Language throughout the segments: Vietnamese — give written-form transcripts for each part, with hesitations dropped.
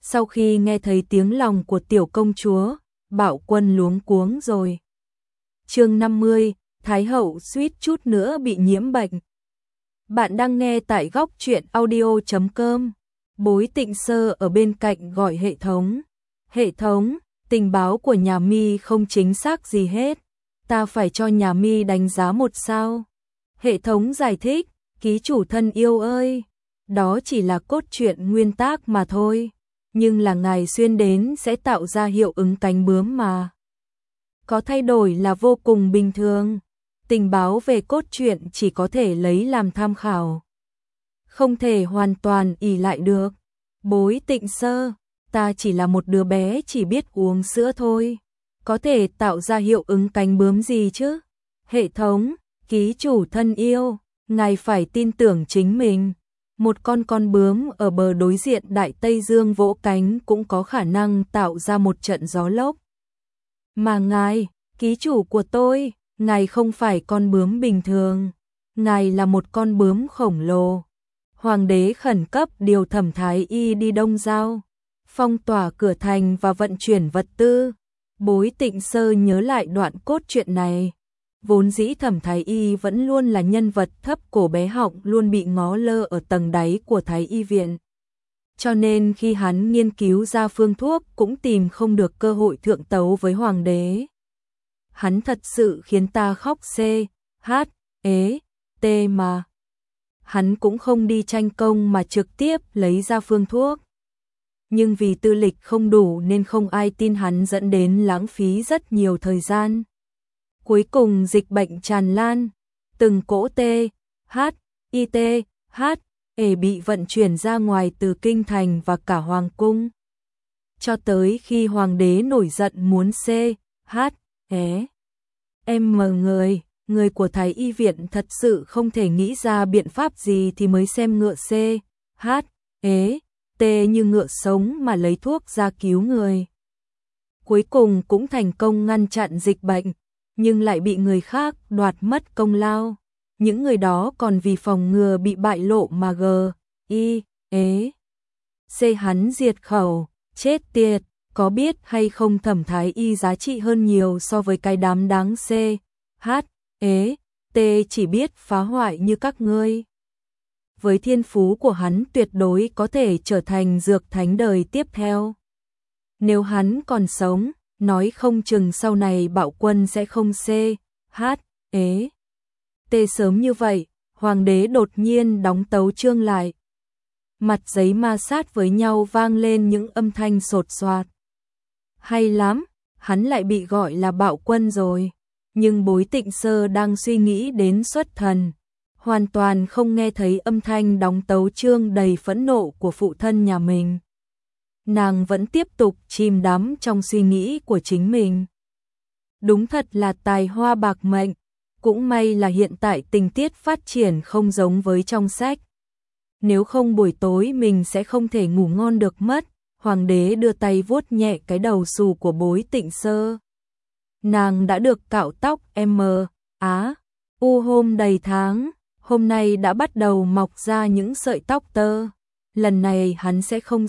Sau khi nghe thấy tiếng lòng của tiểu công chúa, Bạo Quân luống cuống rồi. Chương 50, Thái hậu suýt chút nữa bị nhiễm bệnh. Bạn đang nghe tại góc truyện audio.com. Bối Tịnh Sơ ở bên cạnh gọi hệ thống. Hệ thống, tình báo của nhà mi không chính xác gì hết. Ta phải cho nhà mi đánh giá 1 sao. Hệ thống giải thích, ký chủ thân yêu ơi, đó chỉ là cốt truyện nguyên tác mà thôi. Nhưng là ngài xuyên đến sẽ tạo ra hiệu ứng cánh bướm mà. Có thay đổi là vô cùng bình thường. Tình báo về cốt truyện chỉ có thể lấy làm tham khảo, không thể hoàn toàn ỷ lại được. Bối Tịnh Sơ, ta chỉ là một đứa bé chỉ biết uống sữa thôi, có thể tạo ra hiệu ứng cánh bướm gì chứ? Hệ thống, ký chủ thân yêu, ngài phải tin tưởng chính mình. Một con bướm ở bờ đối diện Đại Tây Dương vỗ cánh cũng có khả năng tạo ra một trận gió lốc. Mà ngài, ký chủ của tôi, ngài không phải con bướm bình thường, ngài là một con bướm khổng lồ. Hoàng đế khẩn cấp điều Thẩm Thái Y đi Đông Giao, phong tỏa cửa thành và vận chuyển vật tư. Bối Tịnh Sơ nhớ lại đoạn cốt truyện này. Vốn dĩ Thẩm Thái Y vẫn luôn là nhân vật thấp cổ bé họng, luôn bị ngó lơ ở tầng đáy của Thái Y viện. Cho nên khi hắn nghiên cứu ra phương thuốc cũng tìm không được cơ hội thượng tấu với hoàng đế. Hắn thật sự khiến ta khóc t mà. Hắn cũng không đi tranh công mà trực tiếp lấy ra phương thuốc. Nhưng vì tư lịch không đủ nên không ai tin hắn, dẫn đến lãng phí rất nhiều thời gian. Cuối cùng dịch bệnh tràn lan, từng cỗ bị vận chuyển ra ngoài từ kinh thành và cả hoàng cung. Cho tới khi hoàng đế nổi giận muốn người của Thái Y viện thật sự không thể nghĩ ra biện pháp gì thì mới xem ngựa như ngựa sống mà lấy thuốc ra cứu người. Cuối cùng cũng thành công ngăn chặn dịch bệnh, nhưng lại bị người khác đoạt mất công lao. Những người đó còn vì phòng ngừa bị bại lộ mà hắn diệt khẩu, chết tiệt, có biết hay không Thẩm Thái Y giá trị hơn nhiều so với cái đám đáng chỉ biết phá hoại như các ngươi. Với thiên phú của hắn tuyệt đối có thể trở thành dược thánh đời tiếp theo. Nếu hắn còn sống, nói không chừng sau này Bạo Quân sẽ không sớm như vậy. Hoàng đế đột nhiên đóng tấu chương lại. Mặt giấy ma sát với nhau vang lên những âm thanh sột soạt. Hay lắm, hắn lại bị gọi là Bạo Quân rồi. Nhưng Bối Tịnh Sơ đang suy nghĩ đến xuất thần, hoàn toàn không nghe thấy âm thanh đóng tấu chương đầy phẫn nộ của phụ thân nhà mình. Nàng vẫn tiếp tục chìm đắm trong suy nghĩ của chính mình. Đúng thật là tài hoa bạc mệnh, cũng may là hiện tại tình tiết phát triển không giống với trong sách. Nếu không buổi tối mình sẽ không thể ngủ ngon được mất. Hoàng đế đưa tay vuốt nhẹ cái đầu xù của Bối Tịnh Sơ. Nàng đã được cạo tóc hôm đầy tháng, hôm nay đã bắt đầu mọc ra những sợi tóc tơ. Lần này hắn sẽ không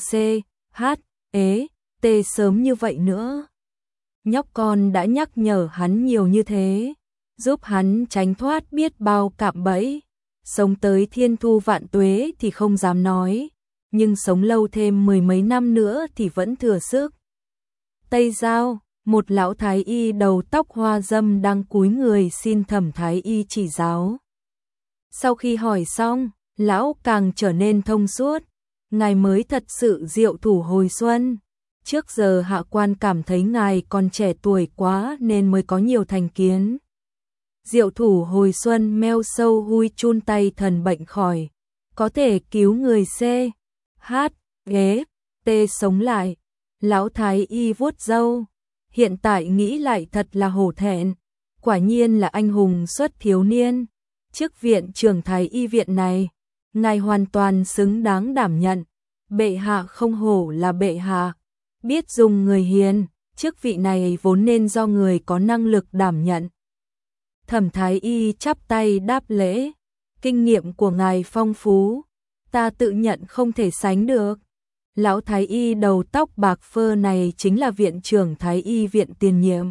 sớm như vậy nữa. Nhóc con đã nhắc nhở hắn nhiều như thế, giúp hắn tránh thoát biết bao cạm bẫy. Sống tới thiên thu vạn tuế thì không dám nói, nhưng sống lâu thêm 10 mấy năm nữa thì vẫn thừa sức. Tây Giao, một lão Thái Y đầu tóc hoa râm đang cúi người xin Thẩm Thái Y chỉ giáo. Sau khi hỏi xong, lão càng trở nên thông suốt. Ngài mới thật sự diệu thủ hồi xuân. Trước giờ hạ quan cảm thấy ngài còn trẻ tuổi quá nên mới có nhiều thành kiến. Diệu thủ hồi xuân meo sâu hui chun tay thần bệnh khỏi, có thể cứu người sống lại. Lão Thái Y vuốt râu, hiện tại nghĩ lại thật là hổ thẹn, quả nhiên là anh hùng xuất thiếu niên. Chức viện trưởng Thái Y viện này, ngài hoàn toàn xứng đáng đảm nhận. Bệ hạ không hổ là bệ hạ, biết dùng người hiền, chức vị này vốn nên do người có năng lực đảm nhận. Thẩm Thái Y chắp tay đáp lễ, kinh nghiệm của ngài phong phú, ta tự nhận không thể sánh được. Lão thái y đầu tóc bạc phơ này chính là viện trưởng thái y viện tiền nhiệm.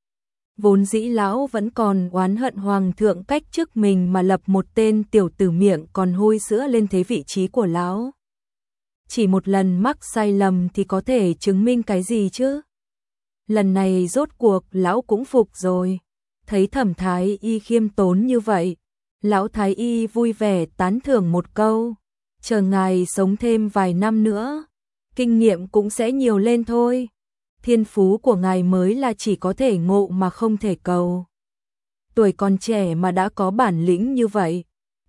Vốn dĩ lão vẫn còn oán hận hoàng thượng cách chức mình mà lập một tên tiểu tử miệng còn hôi sữa lên thế vị trí của lão. Chỉ một lần mắc sai lầm thì có thể chứng minh cái gì chứ? Lần này rốt cuộc lão cũng phục rồi. Thấy Thẩm thái y khiêm tốn như vậy, lão thái y vui vẻ tán thưởng một câu, chờ ngài sống thêm vài năm nữa, kinh nghiệm cũng sẽ nhiều lên thôi. Thiên phú của ngài mới là chỉ có thể ngộ mà không thể cầu. Tuổi còn trẻ mà đã có bản lĩnh như vậy.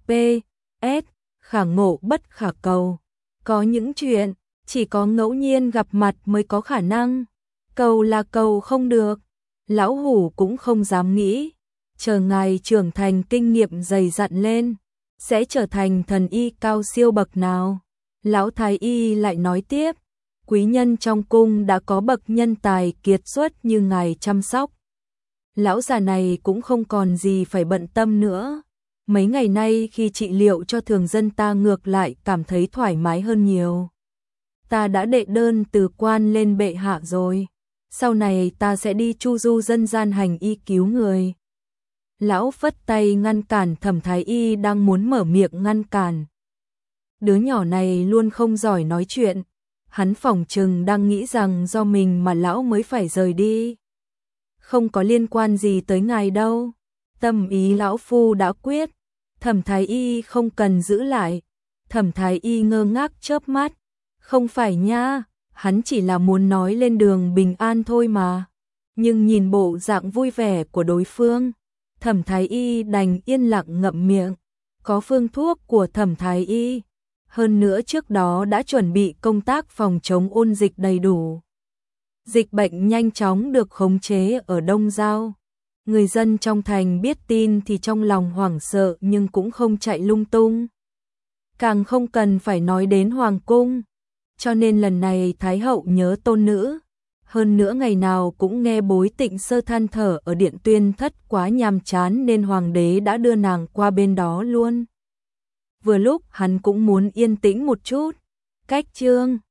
P.S. Khả ngộ bất khả cầu. Có những chuyện chỉ có ngẫu nhiên gặp mặt mới có khả năng. Cầu là cầu không được. Lão hủ cũng không dám nghĩ. Chờ ngài trưởng thành kinh nghiệm dày dặn lên, sẽ trở thành thần y cao siêu bậc nào. Lão thái y lại nói tiếp, quý nhân trong cung đã có bậc nhân tài kiệt xuất như ngài chăm sóc. Lão già này cũng không còn gì phải bận tâm nữa. Mấy ngày nay khi trị liệu cho thường dân ta ngược lại cảm thấy thoải mái hơn nhiều. Ta đã đệ đơn từ quan lên bệ hạ rồi. Sau này ta sẽ đi chu du dân gian hành y cứu người. Lão phất tay ngăn cản Thẩm thái y đang muốn mở miệng ngăn cản. Đứa nhỏ này luôn không giỏi nói chuyện. Hắn phỏng chừng đang nghĩ rằng do mình mà lão mới phải rời đi. Không có liên quan gì tới ngài đâu. Tâm ý lão phu đã quyết. Thẩm thái y không cần giữ lại. Thẩm thái y ngơ ngác chớp mắt. Không phải nha, hắn chỉ là muốn nói lên đường bình an thôi mà. Nhưng nhìn bộ dạng vui vẻ của đối phương, Thẩm thái y đành yên lặng ngậm miệng. Có phương thuốc của Thẩm thái y. Hơn nữa trước đó đã chuẩn bị công tác phòng chống ôn dịch đầy đủ. Dịch bệnh nhanh chóng được khống chế ở Đông Giao. Người dân trong thành biết tin thì trong lòng hoảng sợ nhưng cũng không chạy lung tung. Càng không cần phải nói đến hoàng cung. Cho nên lần này Thái hậu nhớ tôn nữ. Hơn nữa ngày nào cũng nghe bối Tịnh Sơ than thở ở điện Tuyên Thất quá nhàm chán nên hoàng đế đã đưa nàng qua bên đó luôn. Vừa lúc hắn cũng muốn yên tĩnh một chút. Cách chương